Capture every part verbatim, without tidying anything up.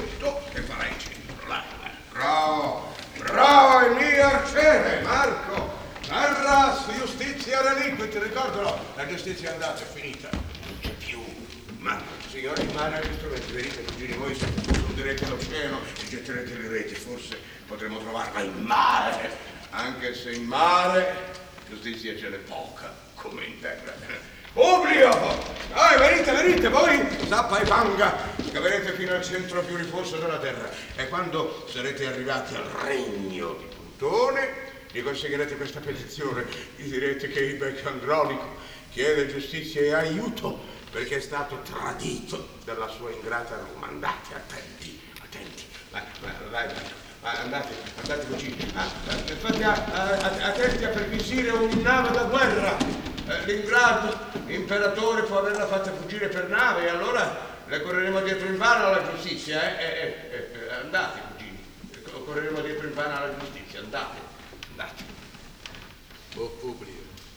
tutto e farai il centro. Là, là. Bravo, bravo il mio arciere, Marco. Arras, giustizia reliquit, ricordalo. La giustizia è andata, è finita. Non c'è più. Ma, signori, in mano agli strumenti, venite, cugini, voi sfonderete l'oceano e getterete le reti. Forse potremo trovarla in mare. Anche se in mare giustizia ce n'è poca, come in terra. Publio! Dai, venite, venite, voi, zappa e panga, scaverete fino al centro più riposo della terra. E quando sarete arrivati al regno di Plutone, gli consegnerete questa petizione. Gli direte che il becco andronico chiede giustizia e aiuto perché è stato tradito dalla sua ingrata Roma. Andate, attenti, attenti. Vai, vai, vai, vai. Andate, andate cugini. Ah, fate a, a, a, attenti a perquisire un nave da guerra. Eh, l'ingrato imperatore può averla fatta fuggire per nave e allora le correremo dietro in vano alla giustizia. Eh? Eh, eh, eh, andate, cugini. Correremo dietro in vano alla giustizia. Andate, andate. Oh, Publio,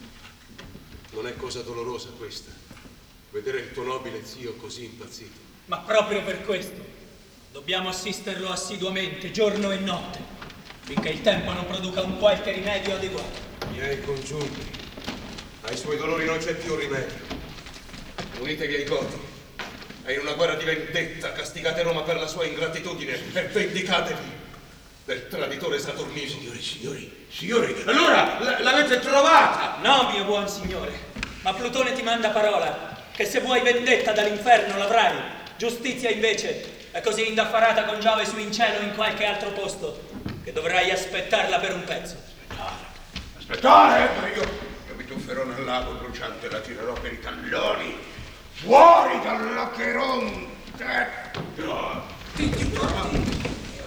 non è cosa dolorosa questa, vedere il tuo nobile zio così impazzito. Ma proprio per questo dobbiamo assisterlo assiduamente, giorno e notte, finché il tempo non produca un qualche rimedio adeguato. Miei congiunti, ai suoi dolori non c'è più rimedio. Unitevi ai Goti e in una guerra di vendetta castigate Roma per la sua ingratitudine e vendicatevi del traditore Saturnino. Signori, signori, signori, allora l'avete trovata! No, mio buon signore, ma Plutone ti manda parola, che se vuoi vendetta dall'inferno l'avrai, giustizia invece è così indaffarata con Giove su in cielo o in qualche altro posto, che dovrai aspettarla per un pezzo. Aspettare, aspettare, ma io, io mi tufferò nel lago bruciante e la tirerò per i talloni, fuori dall'Acheronte! No, ti ti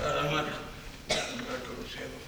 Marco, lo siamo.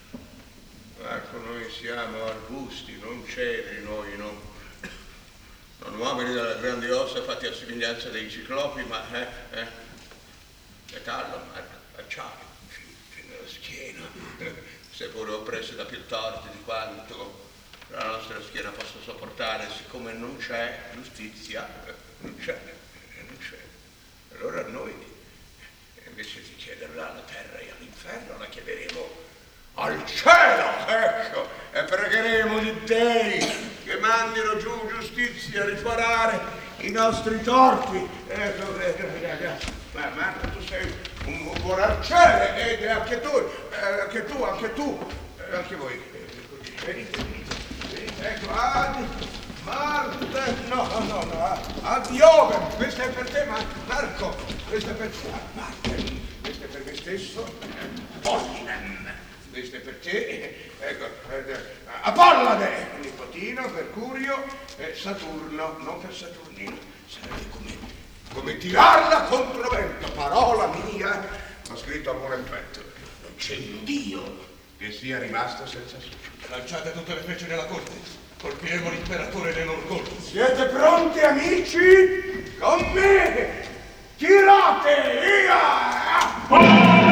Marco, noi siamo arbusti, non cedri, noi non. Non uomini dalle grandi ossa fatti a somiglianza dei ciclopi, ma eh, eh, metallo, Marco, acciaio, fin nella schiena, seppure oppressi da più torti di quanto la nostra schiena possa sopportare, siccome non c'è giustizia, non c'è, non c'è. Allora noi, invece di chiederla alla terra e all'inferno, la chiederemo al cielo, ecco, e pregheremo gli dei che mandino giù giustizia a riparare i nostri torti. Ecco, ma Marco, tu sei un, un buon arciere ed anche tu, eh, anche tu, anche tu, eh, anche voi. Venite, venite, venite, ecco, ad Marte, no, no, no, ad Iove, questa è per te, Marco, questa è per te, Marte, questa è per me stesso, Pollinem. Questo è per te, ecco, Apollade, nipotino, Mercurio, e Saturno, non per Saturnino, sarebbe come, come tirarla contro vento, parola mia, ho scritto a buon effetto, non c'è un Dio che sia rimasto senza successo. Lanciate tutte le frecce nella corte, colpiremo l'imperatore nell'orgoglio. Siete pronti, amici? Con me! Tirate, via!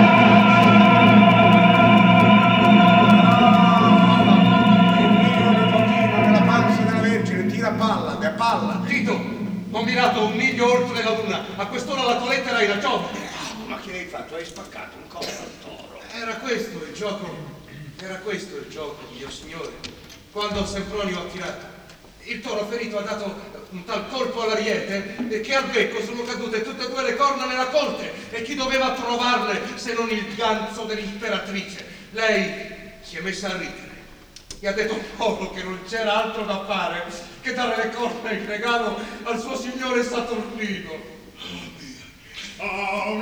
Palla, a palla. Tito, combinato un miglio oltre la luna. A quest'ora la tua lettera era Giove. Ma che hai fatto? Hai spaccato un collo al toro. Era questo il gioco. Era questo il gioco, mio signore. Quando Sempronio ha tirato, il toro ferito ha dato un tal colpo all'ariete che al becco sono cadute tutte e due le corna nella colte. E chi doveva trovarle se non il ganzo dell'imperatrice? Lei si è messa a ridere e ha detto poco che non c'era altro da fare che dare le corna in regalo al suo signore Saturnino. Oh,